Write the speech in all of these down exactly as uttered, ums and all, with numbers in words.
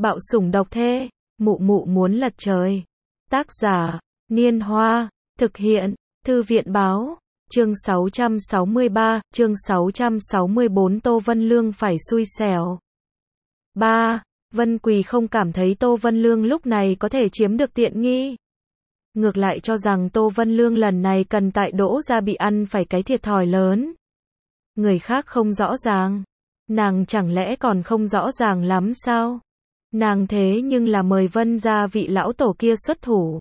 Bạo sủng độc thê, mụ mụ muốn lật trời. Tác giả, Niên Hoa, thực hiện, Thư viện báo, chương sáu trăm sáu mươi ba, chương sáu trăm sáu mươi bốn Tô Vân Lương phải xui xẻo. ba. Vân Quỳ không cảm thấy Tô Vân Lương lúc này có thể chiếm được tiện nghi. Ngược lại cho rằng Tô Vân Lương lần này cần tại Đỗ gia bị ăn phải cái thiệt thòi lớn. Người khác không rõ ràng. Nàng chẳng lẽ còn không rõ ràng lắm sao? Nàng thế nhưng là mời Vân gia vị lão tổ kia xuất thủ.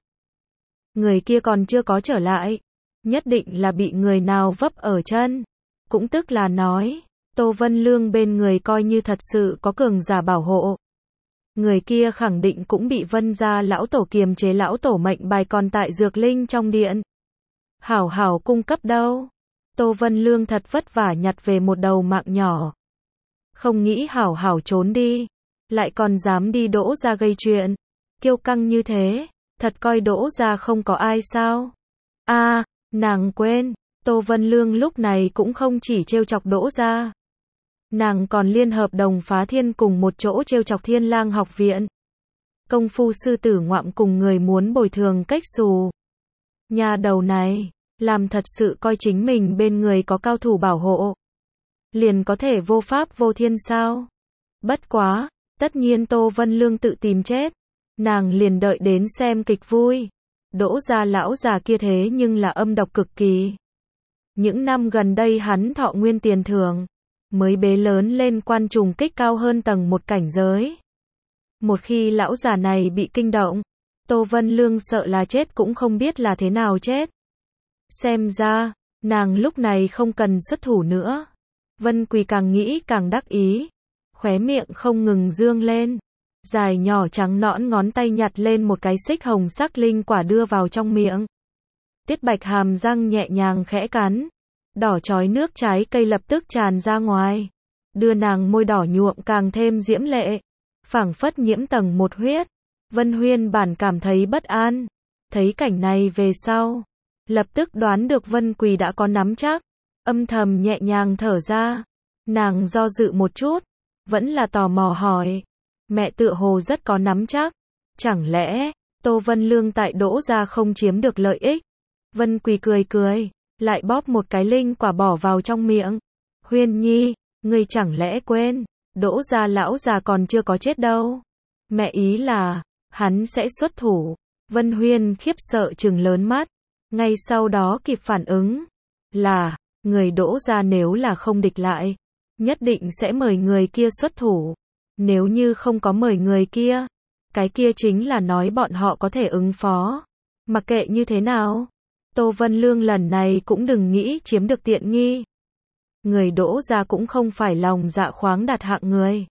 Người kia còn chưa có trở lại. Nhất định là bị người nào vấp ở chân. Cũng tức là nói, Tô Vân Lương bên người coi như thật sự có cường giả bảo hộ. Người kia khẳng định cũng bị Vân gia lão tổ kiềm chế, lão tổ mệnh bài còn tại dược linh trong điện. Hảo hảo cung cấp đâu. Tô Vân Lương thật vất vả nhặt về một đầu mạng nhỏ. Không nghĩ hảo hảo trốn đi. Lại còn dám đi Đỗ gia gây chuyện. Kiêu căng như thế, thật coi Đỗ gia không có ai sao? A, à, nàng quên, Tô Vân Lương lúc này cũng không chỉ trêu chọc Đỗ gia. Nàng còn liên hợp Đồng Phá Thiên cùng một chỗ trêu chọc Thiên Lang học viện. Công phu sư tử ngoạm cùng người muốn bồi thường cách xù. Nhà đầu này, làm thật sự coi chính mình bên người có cao thủ bảo hộ. Liền có thể vô pháp vô thiên sao? Bất quá, tất nhiên Tô Vân Lương tự tìm chết. Nàng liền đợi đến xem kịch vui. Đỗ gia lão già kia thế nhưng là âm độc cực kỳ. Những năm gần đây hắn thọ nguyên tiền thưởng, mới bế lớn lên quan trùng kích cao hơn tầng một cảnh giới. Một khi lão già này bị kinh động, Tô Vân Lương sợ là chết cũng không biết là thế nào chết. Xem ra, nàng lúc này không cần xuất thủ nữa. Vân Quỳ càng nghĩ càng đắc ý, khóe miệng không ngừng dương lên. Dài nhỏ trắng nõn ngón tay nhặt lên một cái xích hồng sắc linh quả đưa vào trong miệng. Tiết Bạch hàm răng nhẹ nhàng khẽ cắn. Đỏ chói nước trái cây lập tức tràn ra ngoài. Đưa nàng môi đỏ nhuộm càng thêm diễm lệ. Phảng phất nhiễm tầng một huyết. Vân Huyên bản cảm thấy bất an. Thấy cảnh này về sau. Lập tức đoán được Vân Quỳ đã có nắm chắc. Âm thầm nhẹ nhàng thở ra. Nàng do dự một chút. Vẫn là tò mò hỏi. Mẹ tựa hồ rất có nắm chắc. Chẳng lẽ, Tô Vân Lương tại Đỗ gia không chiếm được lợi ích? Vân Quỳ cười cười, lại bóp một cái linh quả bỏ vào trong miệng. Huyên nhi, ngươi chẳng lẽ quên, Đỗ gia lão già còn chưa có chết đâu. Mẹ ý là, hắn sẽ xuất thủ. Vân Huyên khiếp sợ trừng lớn mắt. Ngay sau đó kịp phản ứng. Là, người Đỗ gia nếu là không địch lại, nhất định sẽ mời người kia xuất thủ. Nếu như không có mời người kia, cái kia chính là nói bọn họ có thể ứng phó. Mặc kệ như thế nào, Tô Vân Lương lần này cũng đừng nghĩ chiếm được tiện nghi. Người Đỗ gia cũng không phải lòng dạ khoáng đạt hạng người.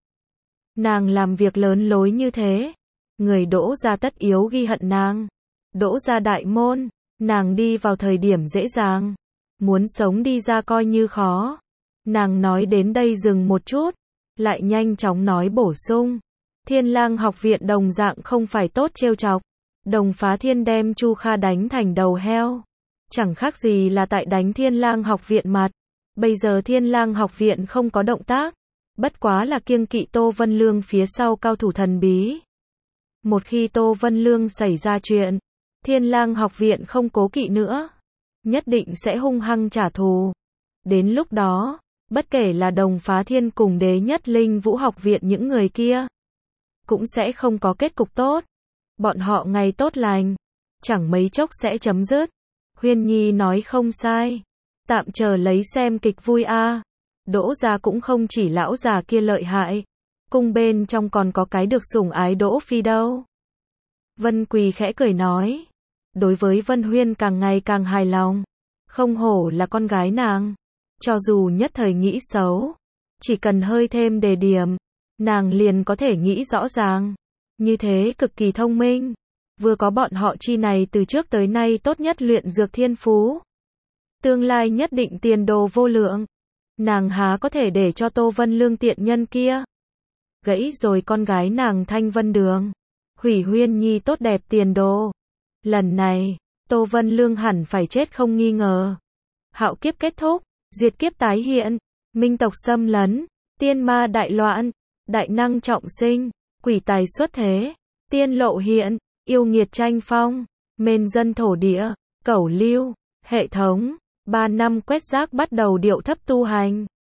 Nàng làm việc lớn lối như thế, người Đỗ gia tất yếu ghi hận nàng. Đỗ gia đại môn, nàng đi vào thời điểm dễ dàng, muốn sống đi ra coi như khó. Nàng nói đến đây dừng một chút, lại nhanh chóng nói bổ sung. Thiên Lang học viện đồng dạng không phải tốt trêu chọc. Đồng Phá Thiên đem Chu Kha đánh thành đầu heo. Chẳng khác gì là tại đánh Thiên Lang học viện mặt. Bây giờ Thiên Lang học viện không có động tác. Bất quá là kiêng kỵ Tô Vân Lương phía sau cao thủ thần bí. Một khi Tô Vân Lương xảy ra chuyện, Thiên Lang học viện không cố kỵ nữa. Nhất định sẽ hung hăng trả thù. Đến lúc đó, bất kể là Đồng Phá Thiên cùng Đế Nhất Linh Vũ học viện những người kia, cũng sẽ không có kết cục tốt. Bọn họ ngày tốt lành, chẳng mấy chốc sẽ chấm dứt. Huyên nhi nói không sai. Tạm chờ lấy xem kịch vui a. À. Đỗ gia cũng không chỉ lão già kia lợi hại. Cung bên trong còn có cái được sủng ái Đỗ Phi đâu. Vân Quỳ khẽ cười nói. Đối với Vân Huyên càng ngày càng hài lòng. Không hổ là con gái nàng. Cho dù nhất thời nghĩ xấu, chỉ cần hơi thêm đề điểm, nàng liền có thể nghĩ rõ ràng. Như thế cực kỳ thông minh. Vừa có bọn họ chi này từ trước tới nay tốt nhất luyện dược thiên phú. Tương lai nhất định tiền đồ vô lượng. Nàng há có thể để cho Tô Vân Lương tiện nhân kia gãy rồi con gái nàng Thanh Vân Đường. Hủy Huyên nhi tốt đẹp tiền đồ. Lần này, Tô Vân Lương hẳn phải chết không nghi ngờ. Hạo kiếp kết thúc. Diệt kiếp tái hiện, minh tộc xâm lấn, tiên ma đại loạn, đại năng trọng sinh, quỷ tài xuất thế, tiên lộ hiện, yêu nghiệt tranh phong, mên dân thổ địa, cẩu lưu, hệ thống, ba năm quét rác bắt đầu điệu thấp tu hành.